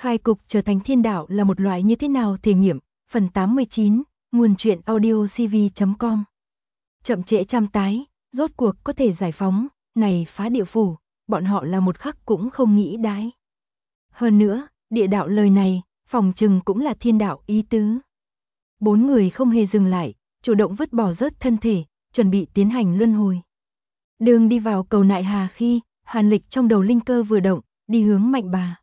Khai cục trở thành thiên đạo là một loại như thế nào thể nghiệm, phần 89, nguồn truyện audio cv.com. Chậm trễ trăm tái, rốt cuộc có thể giải phóng, này phá địa phủ, bọn họ là một khắc cũng không nghĩ đái. Hơn nữa, địa đạo lời này, phòng trừng cũng là thiên đạo ý tứ. 4 người không hề dừng lại, chủ động vứt bỏ rớt thân thể, chuẩn bị tiến hành luân hồi. Đường đi vào cầu Nại Hà khi, Hàn Lịch trong đầu linh cơ vừa động, đi hướng Mạnh bà.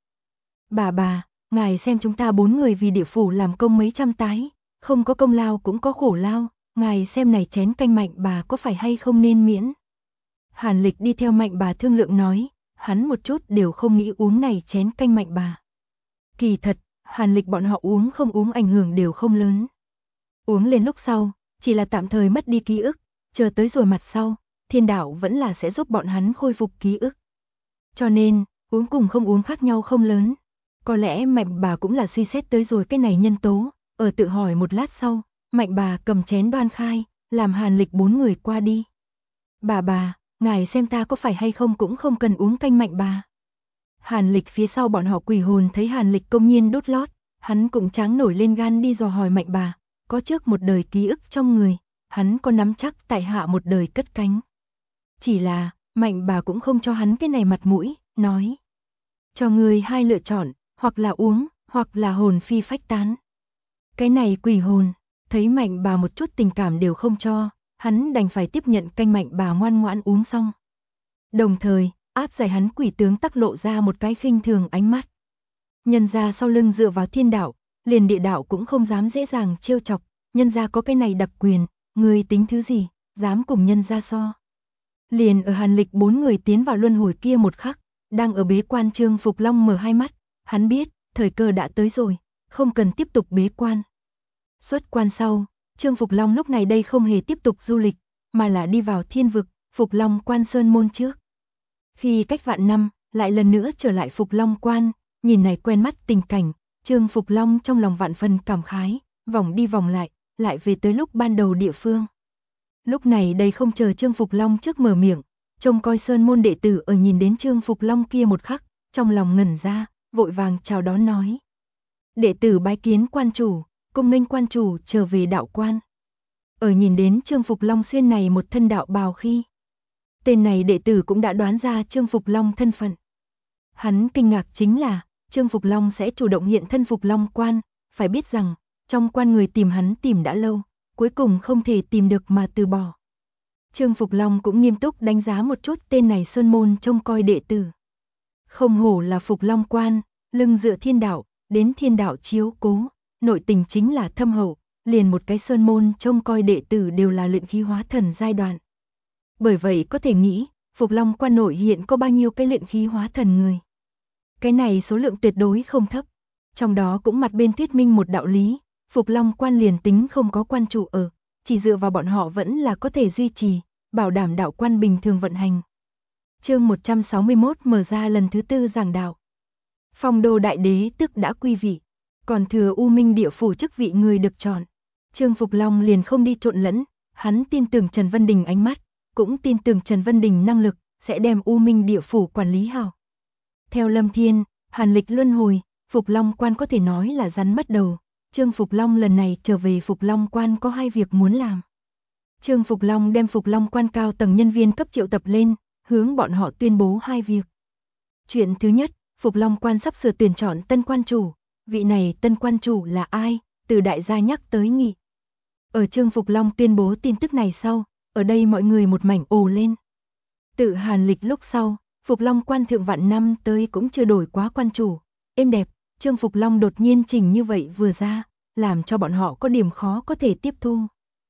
Bà, ngài xem chúng ta 4 người vì địa phủ làm công mấy trăm tái, không có công lao cũng có khổ lao, ngài xem này chén canh Mạnh bà có phải hay không nên miễn. Hàn Lịch đi theo Mạnh bà thương lượng nói, hắn một chút đều không nghĩ uống này chén canh Mạnh bà. Kỳ thật, Hàn Lịch bọn họ uống không uống ảnh hưởng đều không lớn. Uống lên lúc sau, chỉ là tạm thời mất đi ký ức, chờ tới rồi mặt sau, thiên đạo vẫn là sẽ giúp bọn hắn khôi phục ký ức. Cho nên, uống cùng không uống khác nhau không lớn. Có lẽ Mạnh bà cũng là suy xét tới rồi cái này nhân tố, ở tự hỏi một lát sau, Mạnh bà cầm chén đoan khai, làm Hàn Lịch 4 người qua đi. Bà, ngài xem ta có phải hay không cũng không cần uống canh Mạnh bà. Hàn Lịch phía sau bọn họ quỷ hồn thấy Hàn Lịch công nhiên đốt lót, hắn cũng tráng nổi lên gan đi dò hỏi Mạnh bà, có trước một đời ký ức trong người, hắn có nắm chắc tại hạ một đời cất cánh. Chỉ là, Mạnh bà cũng không cho hắn cái này mặt mũi, nói. Cho người hai lựa chọn, hoặc là uống, hoặc là hồn phi phách tán. Cái này quỷ hồn, thấy Mạnh bà một chút tình cảm đều không cho, hắn đành phải tiếp nhận canh Mạnh bà ngoan ngoãn uống xong. Đồng thời, áp giải hắn quỷ tướng tắc lộ ra một cái khinh thường ánh mắt. Nhân ra sau lưng dựa vào thiên đạo, liền địa đạo cũng không dám dễ dàng trêu chọc, nhân ra có cái này đặc quyền, người tính thứ gì, dám cùng nhân ra so. Liền ở Hàn Lịch 4 người tiến vào luân hồi kia một khắc, đang ở bế quan Trương Phục Long mở hai mắt, hắn biết, thời cơ đã tới rồi, không cần tiếp tục bế quan. Xuất quan sau, Trương Phục Long lúc này đây không hề tiếp tục du lịch, mà là đi vào thiên vực, Phục Long quan sơn môn trước. Khi cách vạn năm, lại lần nữa trở lại Phục Long quan, nhìn này quen mắt tình cảnh, Trương Phục Long trong lòng vạn phần cảm khái, vòng đi vòng lại về tới lúc ban đầu địa phương. Lúc này đây không chờ Trương Phục Long trước mở miệng, trông coi sơn môn đệ tử ở nhìn đến Trương Phục Long kia một khắc, trong lòng ngẩn ra, vội vàng chào đón nói. Đệ tử bái kiến quan chủ, cung nghênh quan chủ trở về đạo quan. Ở nhìn đến Trương Phục Long xuyên này một thân đạo bào khi, tên này đệ tử cũng đã đoán ra Trương Phục Long thân phận. Hắn kinh ngạc chính là, Trương Phục Long sẽ chủ động hiện thân Phục Long quan, phải biết rằng, trong quan người tìm hắn tìm đã lâu, cuối cùng không thể tìm được mà từ bỏ. Trương Phục Long cũng nghiêm túc đánh giá một chút tên này sơn môn trông coi đệ tử. Không hổ là Phục Long quan, lưng dựa thiên đạo, đến thiên đạo chiếu cố, nội tình chính là thâm hậu, liền một cái sơn môn trông coi đệ tử đều là luyện khí hóa thần giai đoạn. Bởi vậy có thể nghĩ, Phục Long quan nội hiện có bao nhiêu cái luyện khí hóa thần người. Cái này số lượng tuyệt đối không thấp. Trong đó cũng mặt bên thuyết minh một đạo lý, Phục Long quan liền tính không có quan chủ ở, chỉ dựa vào bọn họ vẫn là có thể duy trì, bảo đảm đạo quan bình thường vận hành. Chương 161 mở ra lần thứ 4 giảng đạo. Phong đô đại đế tức đã quy vị, còn thừa U Minh địa phủ chức vị người được chọn. Trương Phục Long liền không đi trộn lẫn, hắn tin tưởng Trần Vân Đình ánh mắt, cũng tin tưởng Trần Vân Đình năng lực, sẽ đem U Minh địa phủ quản lý hảo. Theo Lâm Thiên, Hàn Lịch luân hồi, Phục Long quan có thể nói là rắn mất đầu. Trương Phục Long lần này trở về Phục Long quan có 2 việc muốn làm. Trương Phục Long đem Phục Long quan cao tầng nhân viên cấp triệu tập lên, hướng bọn họ tuyên bố 2 việc. Chuyện thứ nhất, Phục Long quan sắp sửa tuyển chọn tân quan chủ, vị này tân quan chủ là ai, từ đại gia nhắc tới nghị. Ở Trương Phục Long tuyên bố tin tức này sau, ở đây mọi người một mảnh ồ lên. Tự Hàn Lịch lúc sau, Phục Long quan thượng vạn năm tới cũng chưa đổi quá quan chủ, êm đẹp, Trương Phục Long đột nhiên chỉnh như vậy vừa ra, làm cho bọn họ có điểm khó có thể tiếp thu.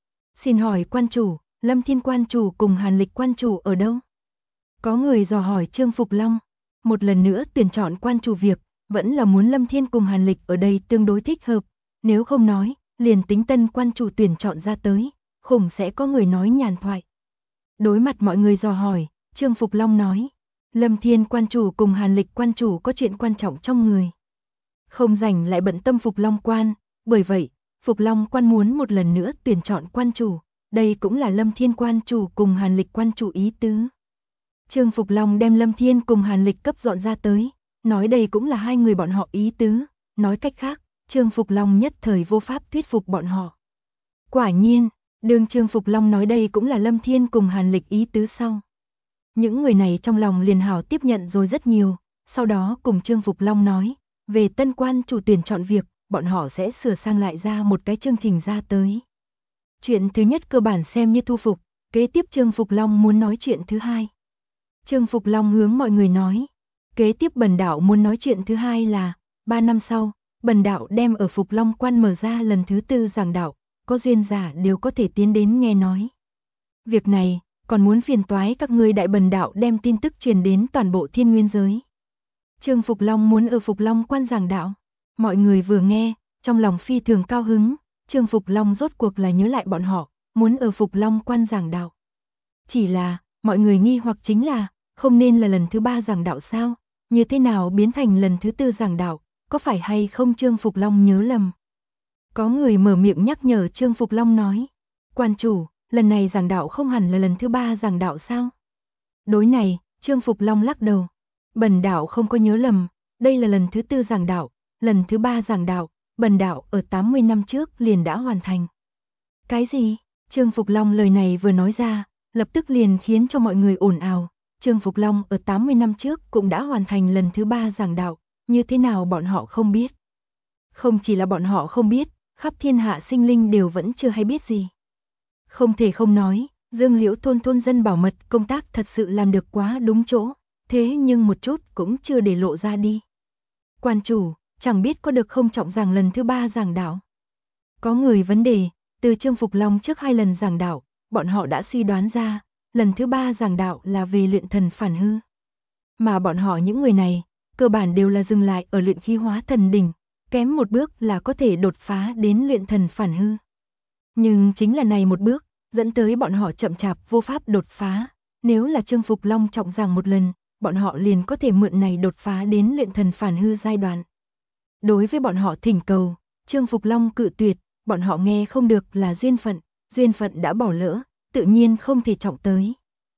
Xin hỏi quan chủ, Lâm Thiên quan chủ cùng Hàn Lịch quan chủ ở đâu? Có người dò hỏi Trương Phục Long, một lần nữa tuyển chọn quan chủ việc, vẫn là muốn Lâm Thiên cùng Hàn Lịch ở đây tương đối thích hợp, nếu không nói, liền tính tân quan chủ tuyển chọn ra tới, khủng sẽ có người nói nhàn thoại. Đối mặt mọi người dò hỏi, Trương Phục Long nói, Lâm Thiên quan chủ cùng Hàn Lịch quan chủ có chuyện quan trọng trong người. Không rảnh lại bận tâm Phục Long quan, bởi vậy, Phục Long quan muốn một lần nữa tuyển chọn quan chủ, đây cũng là Lâm Thiên quan chủ cùng Hàn Lịch quan chủ ý tứ. Trương Phục Long đem Lâm Thiên cùng Hàn Lịch cấp dọn ra tới, nói đây cũng là hai người bọn họ ý tứ, nói cách khác, Trương Phục Long nhất thời vô pháp thuyết phục bọn họ. Quả nhiên, đương Trương Phục Long nói đây cũng là Lâm Thiên cùng Hàn Lịch ý tứ sau. Những người này trong lòng liền hảo tiếp nhận rồi rất nhiều, sau đó cùng Trương Phục Long nói, về tân quan chủ tuyển chọn việc, bọn họ sẽ sửa sang lại ra một cái chương trình ra tới. Chuyện thứ nhất cơ bản xem như thu phục, kế tiếp Trương Phục Long muốn nói chuyện thứ hai. Trương Phục Long hướng mọi người nói, kế tiếp Bần Đạo muốn nói chuyện thứ hai là, 3 năm sau, Bần Đạo đem ở Phục Long Quan mở ra lần thứ 4 giảng đạo, có duyên giả đều có thể tiến đến nghe nói. Việc này, còn muốn phiền toái các ngươi đại Bần Đạo đem tin tức truyền đến toàn bộ thiên nguyên giới. Trương Phục Long muốn ở Phục Long Quan giảng đạo, mọi người vừa nghe, trong lòng phi thường cao hứng, Trương Phục Long rốt cuộc là nhớ lại bọn họ, muốn ở Phục Long Quan giảng đạo. Chỉ là, mọi người nghi hoặc chính là, không nên là lần thứ 3 giảng đạo sao, như thế nào biến thành lần thứ 4 giảng đạo, có phải hay không Trương Phục Long nhớ lầm. Có người mở miệng nhắc nhở Trương Phục Long nói, quan chủ, lần này giảng đạo không hẳn là lần thứ 3 giảng đạo sao? Đối này, Trương Phục Long lắc đầu, Bần Đạo không có nhớ lầm, đây là lần thứ 4 giảng đạo, lần thứ 3 giảng đạo, Bần Đạo ở 80 năm trước liền đã hoàn thành. Cái gì? Trương Phục Long lời này vừa nói ra, lập tức liền khiến cho mọi người ồn ào. Trương Phục Long ở 80 năm trước cũng đã hoàn thành lần thứ 3 giảng đạo, như thế nào bọn họ không biết. Không chỉ là bọn họ không biết, khắp thiên hạ sinh linh đều vẫn chưa hay biết gì. Không thể không nói, Dương Liễu thôn thôn dân bảo mật công tác thật sự làm được quá đúng chỗ, thế nhưng một chút cũng chưa để lộ ra đi. Quan chủ, chẳng biết có được không trọng rằng lần thứ 3 giảng đạo. Có người vấn đề, từ Trương Phục Long trước 2 lần giảng đạo, bọn họ đã suy đoán ra, lần thứ 3 giảng đạo là về luyện thần phản hư. Mà bọn họ những người này, cơ bản đều là dừng lại ở luyện khí hóa thần đỉnh, kém một bước là có thể đột phá đến luyện thần phản hư. Nhưng chính là này một bước, dẫn tới bọn họ chậm chạp vô pháp đột phá, nếu là Trương Phục Long trọng giảng một lần, bọn họ liền có thể mượn này đột phá đến luyện thần phản hư giai đoạn. Đối với bọn họ thỉnh cầu, Trương Phục Long cự tuyệt, bọn họ nghe không được là duyên phận đã bỏ lỡ, tự nhiên không thể trọng tới.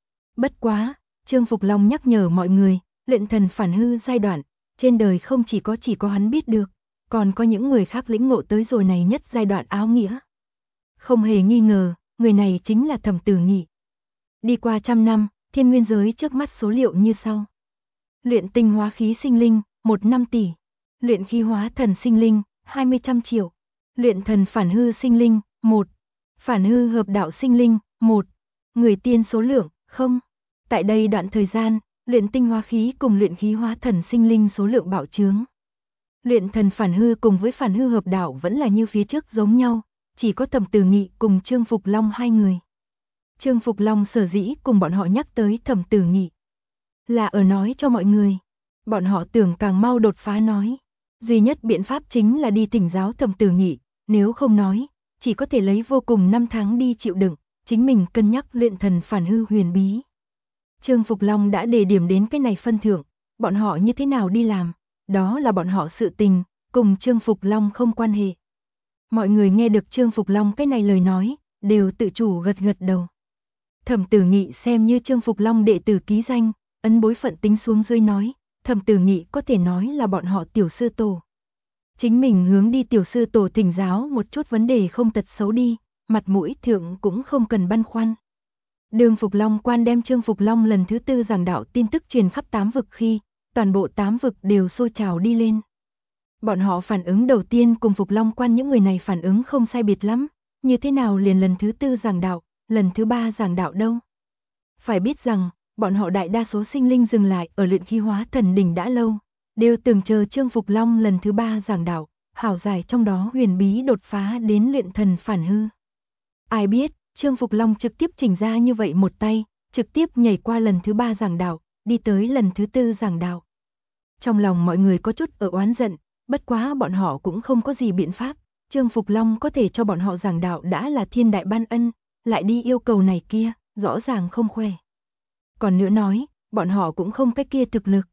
Bất quá, Trương Phục Long nhắc nhở mọi người, luyện thần phản hư giai đoạn, trên đời không chỉ có hắn biết được, còn có những người khác lĩnh ngộ tới rồi này nhất giai đoạn áo nghĩa. Không hề nghi ngờ, người này chính là Thẩm Tử Nghị. Đi qua 100 năm, thiên nguyên giới trước mắt số liệu như sau. Luyện tinh hóa khí sinh linh, 1 tỷ. Luyện khí hóa thần sinh linh, 20 triệu. Luyện thần phản hư sinh linh, 1. Phản hư hợp đạo sinh linh, 1. Người tiên số lượng, 0. Tại đây đoạn thời gian, luyện tinh hóa khí cùng luyện khí hóa thần sinh linh số lượng bạo chướng. Luyện thần phản hư cùng với phản hư hợp đạo vẫn là như phía trước giống nhau, chỉ có Thẩm Tử Nghị cùng Trương Phục Long 2 người. Trương Phục Long sở dĩ cùng bọn họ nhắc tới Thẩm Tử Nghị, là ở nói cho mọi người, bọn họ tưởng càng mau đột phá nói. Duy nhất biện pháp chính là đi thỉnh giáo Thẩm Tử Nghị, nếu không nói, chỉ có thể lấy vô cùng năm tháng đi chịu đựng, chính mình cân nhắc luyện thần phản hư huyền bí. Trương Phục Long đã đề điểm đến cái này phân thượng, bọn họ như thế nào đi làm, đó là bọn họ sự tình, cùng Trương Phục Long không quan hệ. Mọi người nghe được Trương Phục Long cái này lời nói, đều tự chủ gật gật đầu. Thẩm Tử Nghị xem như Trương Phục Long đệ tử ký danh, ấn bối phận tính xuống dưới nói, Thẩm Tử Nghị có thể nói là bọn họ tiểu sư tổ. Chính mình hướng đi tiểu sư tổ thỉnh giáo một chút vấn đề không tật xấu đi, mặt mũi thượng cũng không cần băn khoăn. Đường Phục Long Quan đem Trương Phục Long lần thứ 4 giảng đạo tin tức truyền khắp 8 vực khi, toàn bộ 8 vực đều sôi trào đi lên. Bọn họ phản ứng đầu tiên cùng Phục Long Quan những người này phản ứng không sai biệt lắm, như thế nào liền lần thứ 4 giảng đạo, lần thứ 3 giảng đạo đâu. Phải biết rằng, bọn họ đại đa số sinh linh dừng lại ở luyện khí hóa thần đỉnh đã lâu, đều từng chờ Trương Phục Long lần thứ 3 giảng đạo, hảo giải trong đó huyền bí đột phá đến luyện thần phản hư. Ai biết, Trương Phục Long trực tiếp chỉnh ra như vậy một tay, trực tiếp nhảy qua lần thứ 3 giảng đạo, đi tới lần thứ 4 giảng đạo. Trong lòng mọi người có chút ở oán giận, bất quá bọn họ cũng không có gì biện pháp, Trương Phục Long có thể cho bọn họ giảng đạo đã là thiên đại ban ân, lại đi yêu cầu này kia, rõ ràng không khoe. Còn nữa nói, bọn họ cũng không cái kia thực lực.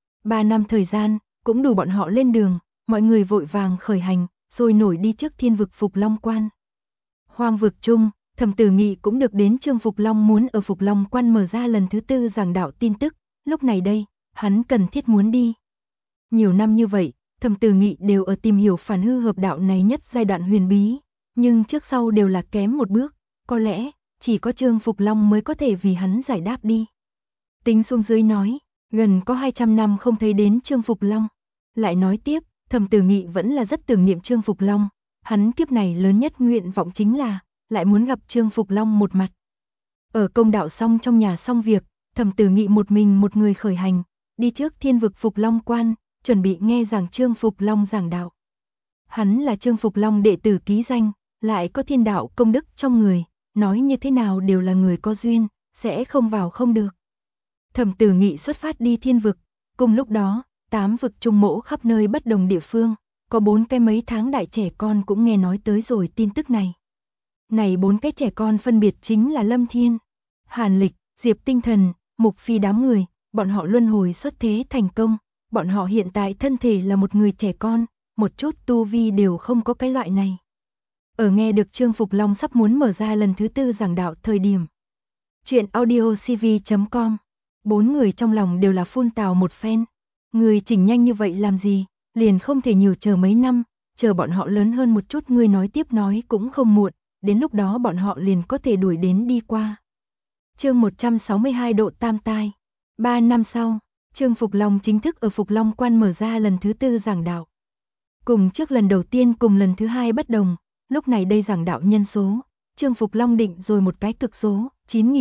3 năm thời gian, cũng đủ bọn họ lên đường, mọi người vội vàng khởi hành, rồi nổi đi trước thiên vực Phục Long Quan. Hoang vực chung, Thẩm Tử Nghị cũng được đến Trương Phục Long muốn ở Phục Long Quan mở ra lần thứ 4 giảng đạo tin tức, lúc này đây, hắn cần thiết muốn đi. Nhiều năm như vậy, Thẩm Tử Nghị đều ở tìm hiểu phản hư hợp đạo này nhất giai đoạn huyền bí, nhưng trước sau đều là kém một bước, có lẽ chỉ có Trương Phục Long mới có thể vì hắn giải đáp đi. Tính xuống dưới nói, gần có 200 năm không thấy đến Trương Phục Long. Lại nói tiếp, Thẩm Tử Nghị vẫn là rất tưởng niệm Trương Phục Long, hắn kiếp này lớn nhất nguyện vọng chính là lại muốn gặp Trương Phục Long một mặt. Ở công đạo xong trong nhà xong việc, Thẩm Tử Nghị một mình một người khởi hành, đi trước Thiên vực Phục Long Quan, chuẩn bị nghe giảng Trương Phục Long giảng đạo. Hắn là Trương Phục Long đệ tử ký danh, lại có thiên đạo công đức trong người, nói như thế nào đều là người có duyên, sẽ không vào không được. Thẩm Tử Nghị xuất phát đi thiên vực, cùng lúc đó, 8 vực trung mỗ khắp nơi bất đồng địa phương, có 4 cái mấy tháng đại trẻ con cũng nghe nói tới rồi tin tức này. Này 4 cái trẻ con phân biệt chính là Lâm Thiên, Hàn Lịch, Diệp Tinh Thần, Mục Phi đám người, bọn họ luân hồi xuất thế thành công, bọn họ hiện tại thân thể là một người trẻ con, một chút tu vi đều không có cái loại này. Ở nghe được Trương Phục Long sắp muốn mở ra lần thứ 4 giảng đạo thời điểm. Chuyện audiocv.com, 4 người trong lòng đều là phun tào một phen. Người chỉnh nhanh như vậy làm gì, liền không thể nhiều chờ mấy năm, chờ bọn họ lớn hơn một chút ngươi nói tiếp nói cũng không muộn, đến lúc đó bọn họ liền có thể đuổi đến đi qua. Chương 162 độ tam tai. 3 năm sau, Trương Phục Long chính thức ở Phục Long Quan mở ra lần thứ 4 giảng đạo. Cùng trước lần đầu tiên cùng lần thứ 2 bất đồng, lúc này đây giảng đạo nhân số, Trương Phục Long định rồi một cái cực số,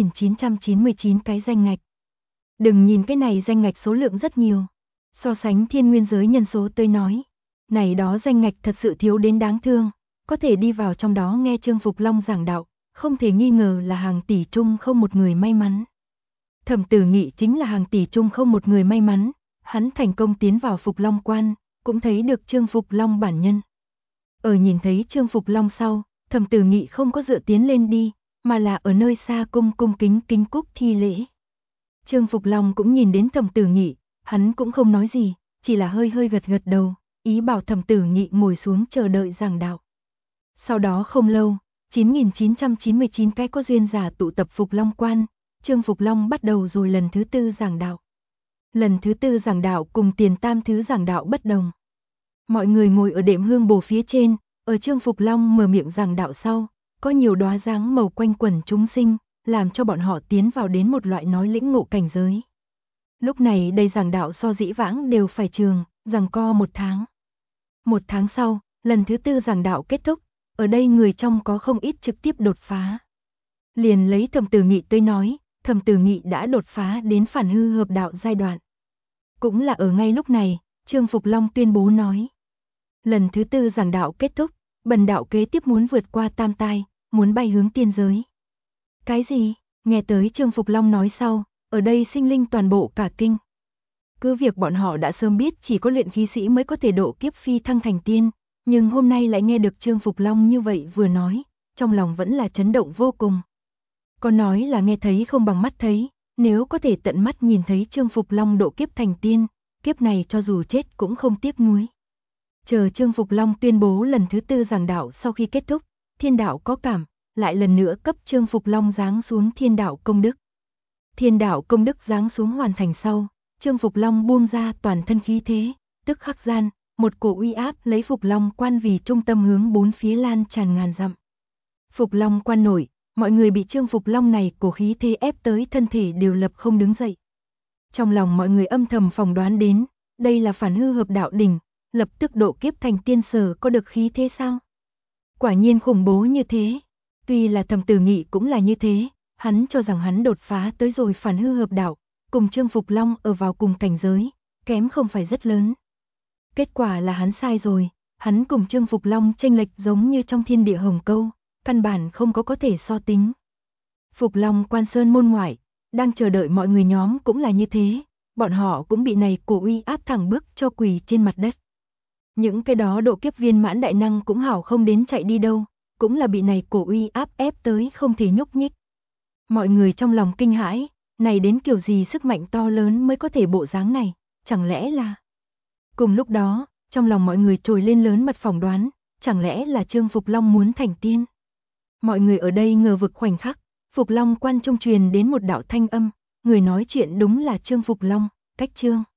9.999 cái danh ngạch. Đừng nhìn cái này danh ngạch số lượng rất nhiều, so sánh thiên nguyên giới nhân số tôi nói, này đó danh ngạch thật sự thiếu đến đáng thương, có thể đi vào trong đó nghe Trương Phục Long giảng đạo, không thể nghi ngờ là hàng tỷ chung không một người may mắn. Thẩm Tử Nghị chính là hàng tỷ chung không một người may mắn, hắn thành công tiến vào Phục Long Quan, cũng thấy được Trương Phục Long bản nhân. Ở nhìn thấy Trương Phục Long sau, Thẩm Tử Nghị không có dựa tiến lên đi, mà là ở nơi xa cung kính kính cúc thi lễ. Trương Phục Long cũng nhìn đến Thẩm Tử Nghị, hắn cũng không nói gì, chỉ là hơi hơi gật gật đầu, ý bảo Thẩm Tử Nghị ngồi xuống chờ đợi giảng đạo. Sau đó không lâu, 9.999 cái có duyên giả tụ tập Phục Long Quan, Trương Phục Long bắt đầu rồi lần thứ 4 giảng đạo. Lần thứ 4 giảng đạo cùng tiền tam thứ giảng đạo bất đồng. Mọi người ngồi ở đệm hương bồ phía trên, ở Trương Phục Long mở miệng giảng đạo sau, có nhiều đóa dáng màu quanh quẩn chúng sinh, làm cho bọn họ tiến vào đến một loại nói lĩnh ngộ cảnh giới. Lúc này đây giảng đạo so dĩ vãng đều phải trường, giằng co 1 tháng. 1 tháng sau, lần thứ 4 giảng đạo kết thúc, ở đây người trong có không ít trực tiếp đột phá. Liền lấy Thẩm Tử Nghị tới nói, Thẩm Tử Nghị đã đột phá đến phản hư hợp đạo giai đoạn. Cũng là ở ngay lúc này, Trương Phục Long tuyên bố nói. Lần thứ 4 giảng đạo kết thúc, bần đạo kế tiếp muốn vượt qua tam tai, muốn bay hướng tiên giới. Cái gì? Nghe tới Trương Phục Long nói sau, ở đây sinh linh toàn bộ cả kinh. Cứ việc bọn họ đã sớm biết chỉ có luyện khí sĩ mới có thể độ kiếp phi thăng thành tiên, nhưng hôm nay lại nghe được Trương Phục Long như vậy vừa nói, trong lòng vẫn là chấn động vô cùng. Có nói là nghe thấy không bằng mắt thấy, nếu có thể tận mắt nhìn thấy Trương Phục Long độ kiếp thành tiên, kiếp này cho dù chết cũng không tiếc nuối. Chờ Trương Phục Long tuyên bố lần thứ 4 giảng đạo sau khi kết thúc, thiên đạo có cảm, lại lần nữa cấp Trương Phục Long giáng xuống thiên đạo công đức. Thiên đạo công đức giáng xuống hoàn thành sau, Trương Phục Long buông ra toàn thân khí thế, tức khắc gian, một cổ uy áp lấy Phục Long Quan vì trung tâm hướng bốn phía lan tràn ngàn dặm. Phục Long Quan nổi, mọi người bị Trương Phục Long này cổ khí thế ép tới thân thể đều lập không đứng dậy. Trong lòng mọi người âm thầm phỏng đoán đến, đây là phản hư hợp đạo đỉnh, lập tức độ kiếp thành tiên sở có được khí thế sao? Quả nhiên khủng bố như thế. Tuy là Thẩm Tử Nghị cũng là như thế, hắn cho rằng hắn đột phá tới rồi phản hư hợp đạo, cùng Trương Phục Long ở vào cùng cảnh giới, kém không phải rất lớn. Kết quả là hắn sai rồi, hắn cùng Trương Phục Long chênh lệch giống như trong thiên địa hồng câu, căn bản không có thể so tính. Phục Long Quan sơn môn ngoại, đang chờ đợi mọi người nhóm cũng là như thế, bọn họ cũng bị này cổ uy áp thẳng bước cho quỳ trên mặt đất. Những cái đó độ kiếp viên mãn đại năng cũng hảo không đến chạy đi đâu, cũng là bị này cổ uy áp ép tới không thể nhúc nhích. Mọi người trong lòng kinh hãi, này đến kiểu gì sức mạnh to lớn mới có thể bộ dáng này, chẳng lẽ là... Cùng lúc đó, trong lòng mọi người trồi lên lớn mật phỏng đoán, chẳng lẽ là Trương Phục Long muốn thành tiên. Mọi người ở đây ngờ vực khoảnh khắc, Phục Long Quan trung truyền đến một đạo thanh âm, người nói chuyện đúng là Trương Phục Long, cách Trương